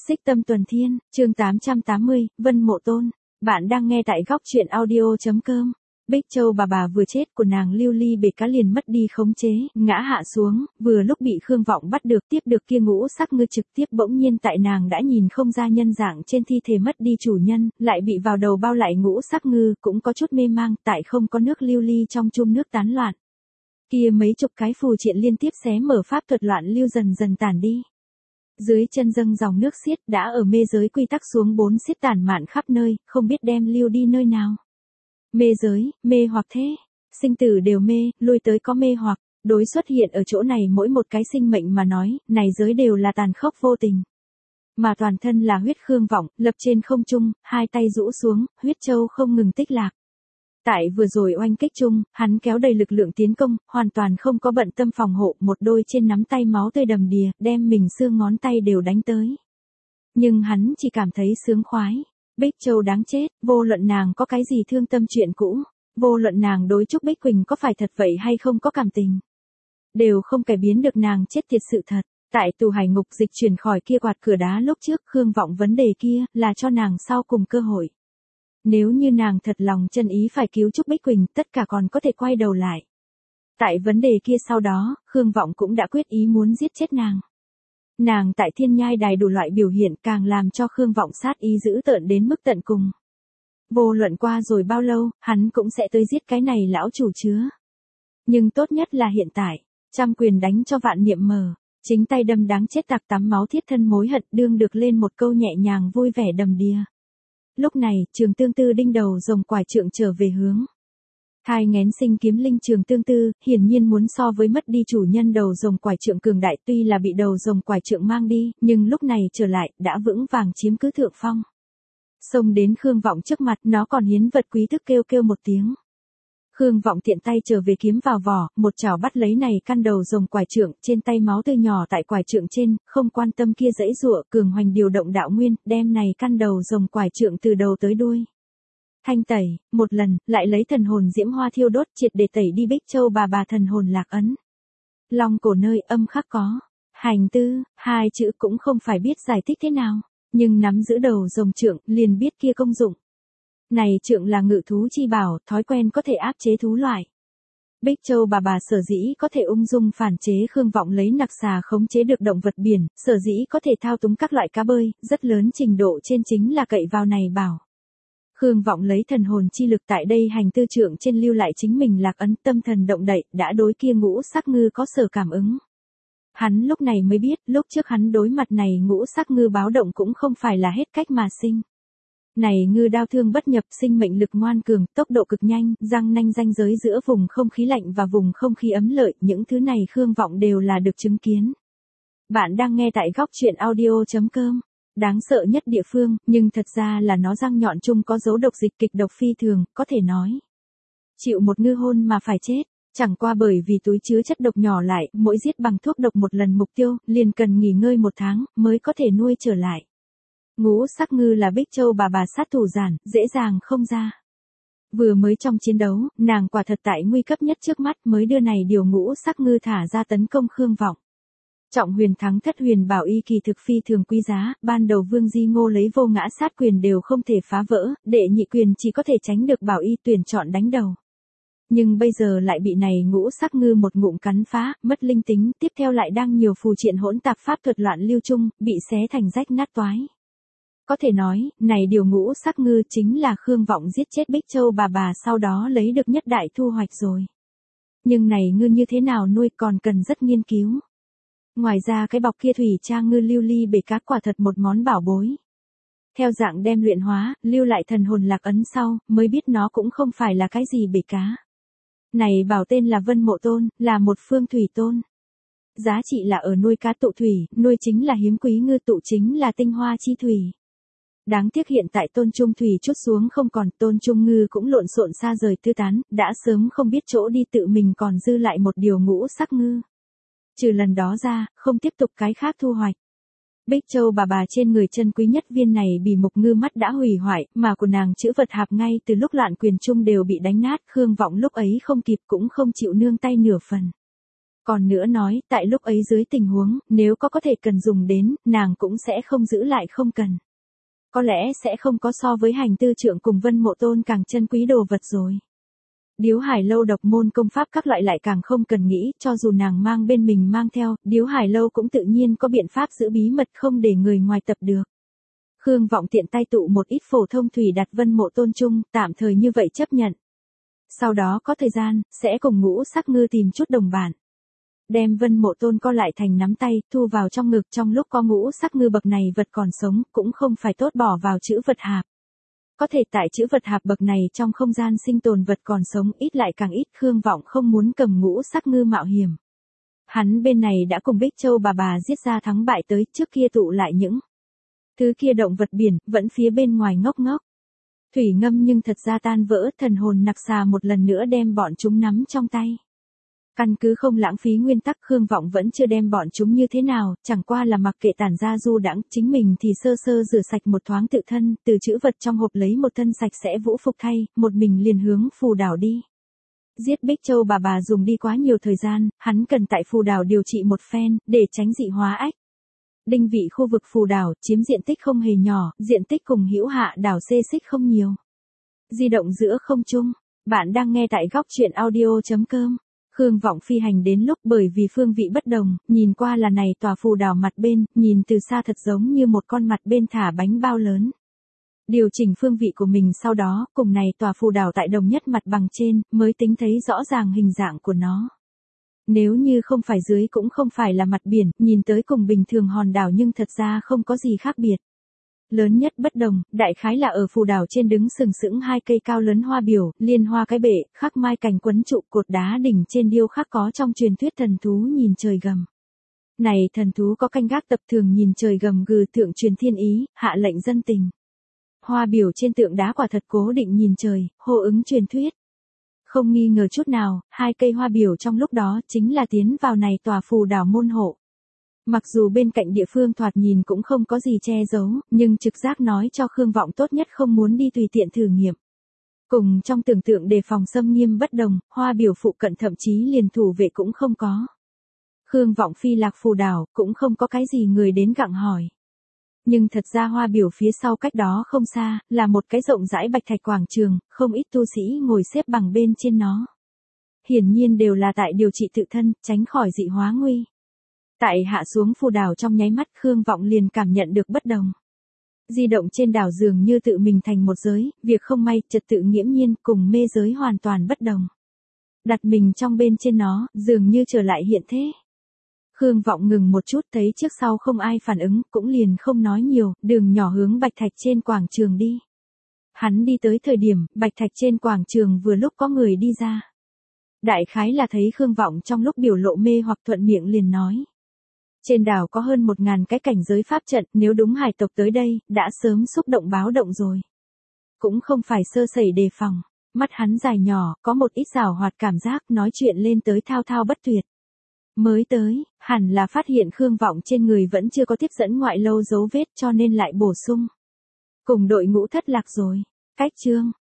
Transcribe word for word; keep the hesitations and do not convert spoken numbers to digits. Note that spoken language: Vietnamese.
Xích Tâm Tuần Thiên, chương tám trăm tám mươi, Vân Mộ Tôn. Bạn đang nghe tại góc truyện audio chấm com. Bích Châu bà bà vừa chết của nàng Lưu Ly bể cá liền mất đi khống chế, ngã hạ xuống, vừa lúc bị Khương Vọng bắt được tiếp được kia ngũ sắc ngư trực tiếp bỗng nhiên tại nàng đã nhìn không ra nhân dạng trên thi thể mất đi chủ nhân, lại bị vào đầu bao lại ngũ sắc ngư cũng có chút mê mang tại không có nước Lưu Ly trong chum nước tán loạn. Kia mấy chục cái phù triện liên tiếp xé mở pháp thuật loạn lưu dần dần tản đi. Dưới chân dâng dòng nước xiết đã ở mê giới quy tắc xuống bốn xiết tản mạn khắp nơi, không biết đem lưu đi nơi nào. Mê giới, mê hoặc thế, sinh tử đều mê, lui tới có mê hoặc, đối xuất hiện ở chỗ này mỗi một cái sinh mệnh mà nói, này giới đều là tàn khốc vô tình. Mà toàn thân là huyết Khương Vọng, lập trên không trung, hai tay rũ xuống, huyết châu không ngừng tích lạc. Tại vừa rồi oanh kích chung, hắn kéo đầy lực lượng tiến công, hoàn toàn không có bận tâm phòng hộ, một đôi trên nắm tay máu tươi đầm đìa, đem mình xương ngón tay đều đánh tới. Nhưng hắn chỉ cảm thấy sướng khoái. Bích Châu đáng chết, vô luận nàng có cái gì thương tâm chuyện cũ, vô luận nàng đối Trúc Bích Quỳnh có phải thật vậy hay không có cảm tình, đều không cải biến được nàng chết tiệt sự thật. Tại tù hải ngục dịch chuyển khỏi kia quạt cửa đá lúc trước Khương Vọng vấn đề kia là cho nàng sau cùng cơ hội. Nếu như nàng thật lòng chân ý phải cứu Trúc Bích Quỳnh, tất cả còn có thể quay đầu lại. Tại vấn đề kia sau đó, Khương Vọng cũng đã quyết ý muốn giết chết nàng. Nàng tại thiên nhai đài đủ loại biểu hiện càng làm cho Khương Vọng sát ý dữ tợn đến mức tận cùng. Vô luận qua rồi bao lâu, hắn cũng sẽ tới giết cái này lão chủ chứa. Nhưng tốt nhất là hiện tại, trăm quyền đánh cho vạn niệm mờ, chính tay đâm đáng chết tạc tắm máu thiết thân mối hận đương được lên một câu nhẹ nhàng vui vẻ đầm đìa. Lúc này, Trường Tương Tư đinh đầu rồng quải trượng trở về hướng. Thai nghén sinh kiếm linh Trường Tương Tư, hiển nhiên muốn so với mất đi chủ nhân đầu rồng quải trượng cường đại, tuy là bị đầu rồng quải trượng mang đi, nhưng lúc này trở lại, đã vững vàng chiếm cứ thượng phong. Xông đến Khương Vọng trước mặt, nó còn hiến vật quý thức kêu kêu một tiếng. Khương Vọng tiện tay trở về kiếm vào vỏ, một chảo bắt lấy này căn đầu rồng quải trượng, trên tay máu tươi nhỏ tại quải trượng trên, không quan tâm kia dãy giụa, cường hoành điều động đạo nguyên, đem này căn đầu rồng quải trượng từ đầu tới đuôi. Thanh tẩy, một lần, lại lấy thần hồn diễm hoa thiêu đốt triệt để tẩy đi Bích Châu bà bà thần hồn lạc ấn. Long cổ nơi âm khắc có, hành tư, hai chữ cũng không phải biết giải thích thế nào, nhưng nắm giữ đầu rồng trượng, liền biết kia công dụng. Này trượng là ngự thú chi bảo, thói quen có thể áp chế thú loại. Bích Châu bà bà sở dĩ có thể ung dung phản chế Khương Vọng lấy nặc xà khống chế được động vật biển, sở dĩ có thể thao túng các loại cá bơi, rất lớn trình độ trên chính là cậy vào này bảo. Khương Vọng lấy thần hồn chi lực tại đây hành tư trượng trên lưu lại chính mình lạc ấn, tâm thần động đậy, đã đối kia ngũ sắc ngư có sở cảm ứng. Hắn lúc này mới biết, lúc trước hắn đối mặt này ngũ sắc ngư báo động cũng không phải là hết cách mà sinh. Này ngư đao thương bất nhập, sinh mệnh lực ngoan cường, tốc độ cực nhanh, răng nanh ranh giới giữa vùng không khí lạnh và vùng không khí ấm lợi, những thứ này Khương Vọng đều là được chứng kiến. Bạn đang nghe tại góc truyện audio chấm com. Đáng sợ nhất địa phương, nhưng thật ra là nó răng nhọn chung có dấu độc dịch kịch độc phi thường, có thể nói. Chịu một ngư hôn mà phải chết, chẳng qua bởi vì túi chứa chất độc nhỏ lại, mỗi giết bằng thuốc độc một lần mục tiêu, liền cần nghỉ ngơi một tháng, mới có thể nuôi trở lại. Ngũ sắc ngư là Bích Châu bà bà sát thủ giản, dễ dàng không ra. Vừa mới trong chiến đấu, nàng quả thật tại nguy cấp nhất trước mắt mới đưa này điều ngũ sắc ngư thả ra tấn công Khương Vọng. Trọng huyền thắng thất huyền bảo y kỳ thực phi thường quý giá, ban đầu Vương Di Ngô lấy vô ngã sát quyền đều không thể phá vỡ, đệ nhị quyền chỉ có thể tránh được bảo y tuyển chọn đánh đầu. Nhưng bây giờ lại bị này ngũ sắc ngư một ngụm cắn phá, mất linh tính, tiếp theo lại đang nhiều phù triện hỗn tạp pháp thuật loạn lưu chung, bị xé thành rách nát toái. Có thể nói, này điều ngũ sắc ngư chính là Khương Vọng giết chết Bích Châu bà bà sau đó lấy được nhất đại thu hoạch rồi. Nhưng này ngư như thế nào nuôi còn cần rất nghiên cứu. Ngoài ra cái bọc kia thủy trang ngư lưu ly bể cá quả thật một món bảo bối. Theo dạng đem luyện hóa, lưu lại thần hồn lạc ấn sau, mới biết nó cũng không phải là cái gì bể cá. Này bảo tên là Vân Mộ Tôn, là một phương thủy tôn. Giá trị là ở nuôi cá tụ thủy, nuôi chính là hiếm quý ngư, tụ chính là tinh hoa chi thủy. Đáng tiếc hiện tại tôn trung thủy chút xuống không còn, tôn trung ngư cũng lộn xộn xa rời tư tán, đã sớm không biết chỗ đi, tự mình còn dư lại một điều ngũ sắc ngư. Trừ lần đó ra, không tiếp tục cái khác thu hoạch. Bích Châu bà bà trên người chân quý nhất viên này bì mục ngư mắt đã hủy hoại, mà của nàng chữ vật hạp ngay từ lúc loạn quyền chung đều bị đánh nát, Khương Vọng lúc ấy không kịp cũng không chịu nương tay nửa phần. Còn nữa nói, tại lúc ấy dưới tình huống, nếu có có thể cần dùng đến, nàng cũng sẽ không giữ lại không cần. Có lẽ sẽ không có so với hành tư trượng cùng Vân Mộ Tôn càng chân quý đồ vật rồi. Điếu Hải Lâu độc môn công pháp các loại lại càng không cần nghĩ, cho dù nàng mang bên mình mang theo, Điếu Hải Lâu cũng tự nhiên có biện pháp giữ bí mật không để người ngoài tập được. Khương Vọng tiện tay tụ một ít phổ thông thủy đặt Vân Mộ Tôn chung, tạm thời như vậy chấp nhận. Sau đó có thời gian, sẽ cùng Ngũ Sắc Ngư tìm chút đồng bản. Đem Vân Mộ Tôn co lại thành nắm tay, thu vào trong ngực trong lúc có Ngũ Sắc Ngư bậc này vật còn sống, cũng không phải tốt bỏ vào chữ vật hạp. Có thể tại chữ vật hạp bậc này trong không gian sinh tồn vật còn sống ít lại càng ít, Khương Vọng không muốn cầm Ngũ Sắc Ngư mạo hiểm. Hắn bên này đã cùng Bích Châu bà bà giết ra thắng bại tới, trước kia tụ lại những thứ kia động vật biển, vẫn phía bên ngoài ngốc ngốc. Thủy ngâm nhưng thật ra tan vỡ, thần hồn nặc xà một lần nữa đem bọn chúng nắm trong tay. Căn cứ không lãng phí nguyên tắc, Khương Vọng vẫn chưa đem bọn chúng như thế nào, chẳng qua là mặc kệ tản ra du đãng, chính mình thì sơ sơ rửa sạch một thoáng tự thân, từ chữ vật trong hộp lấy một thân sạch sẽ vũ phục thay, một mình liền hướng phù đảo đi. Giết Bích Châu bà bà dùng đi quá nhiều thời gian, hắn cần tại phù đảo điều trị một phen, để tránh dị hóa ách. Đinh vị khu vực phù đảo, chiếm diện tích không hề nhỏ, diện tích cùng Hữu Hạ đảo xê xích không nhiều. Di động giữa không trung, bạn đang nghe tại góc truyện audio chấm com. Khương Vọng phi hành đến lúc bởi vì phương vị bất đồng, nhìn qua là này tòa phù đảo mặt bên, nhìn từ xa thật giống như một con mặt bên thả bánh bao lớn. Điều chỉnh phương vị của mình sau đó, cùng này tòa phù đảo tại đồng nhất mặt bằng trên, mới tính thấy rõ ràng hình dạng của nó. Nếu như không phải dưới cũng không phải là mặt biển, nhìn tới cùng bình thường hòn đảo nhưng thật ra không có gì khác biệt. Lớn nhất bất đồng, đại khái là ở phù đảo trên đứng sừng sững hai cây cao lớn hoa biểu, liên hoa cái bệ, khắc mai cành quấn trụ cột đá đỉnh trên điêu khắc có trong truyền thuyết thần thú nhìn trời gầm. Này thần thú có canh gác tập thường nhìn trời gầm gừ thượng truyền thiên ý, hạ lệnh dân tình. Hoa biểu trên tượng đá quả thật cố định nhìn trời, hô ứng truyền thuyết. Không nghi ngờ chút nào, hai cây hoa biểu trong lúc đó chính là tiến vào này tòa phù đảo môn hộ. Mặc dù bên cạnh địa phương thoạt nhìn cũng không có gì che giấu, nhưng trực giác nói cho Khương Vọng tốt nhất không muốn đi tùy tiện thử nghiệm. Cùng trong tưởng tượng đề phòng xâm nghiêm bất đồng, hoa biểu phụ cận thậm chí liền thủ vệ cũng không có. Khương Vọng phi lạc phù đảo, cũng không có cái gì người đến gặng hỏi. Nhưng thật ra hoa biểu phía sau cách đó không xa, là một cái rộng rãi bạch thạch quảng trường, không ít tu sĩ ngồi xếp bằng bên trên nó. Hiển nhiên đều là tại điều trị tự thân, tránh khỏi dị hóa nguy. Tại hạ xuống phù đảo trong nháy mắt, Khương Vọng liền cảm nhận được bất đồng. Di động trên đảo dường như tự mình thành một giới, việc không may, trật tự nghiễm nhiên, cùng mê giới hoàn toàn bất đồng. Đặt mình trong bên trên nó, dường như trở lại hiện thế. Khương Vọng ngừng một chút, thấy trước sau không ai phản ứng, cũng liền không nói nhiều, đường nhỏ hướng bạch thạch trên quảng trường đi. Hắn đi tới thời điểm, bạch thạch trên quảng trường vừa lúc có người đi ra. Đại khái là thấy Khương Vọng trong lúc biểu lộ mê hoặc thuận miệng liền nói. Trên đảo có hơn một ngàn cái cảnh giới pháp trận, nếu đúng hải tộc tới đây, đã sớm xúc động báo động rồi. Cũng không phải sơ sẩy đề phòng, mắt hắn dài nhỏ, có một ít rào hoạt cảm giác, nói chuyện lên tới thao thao bất tuyệt. Mới tới, hẳn là phát hiện Khương Vọng trên người vẫn chưa có tiếp dẫn ngoại lâu dấu vết cho nên lại bổ sung. Cùng đội ngũ thất lạc rồi. Cách chương,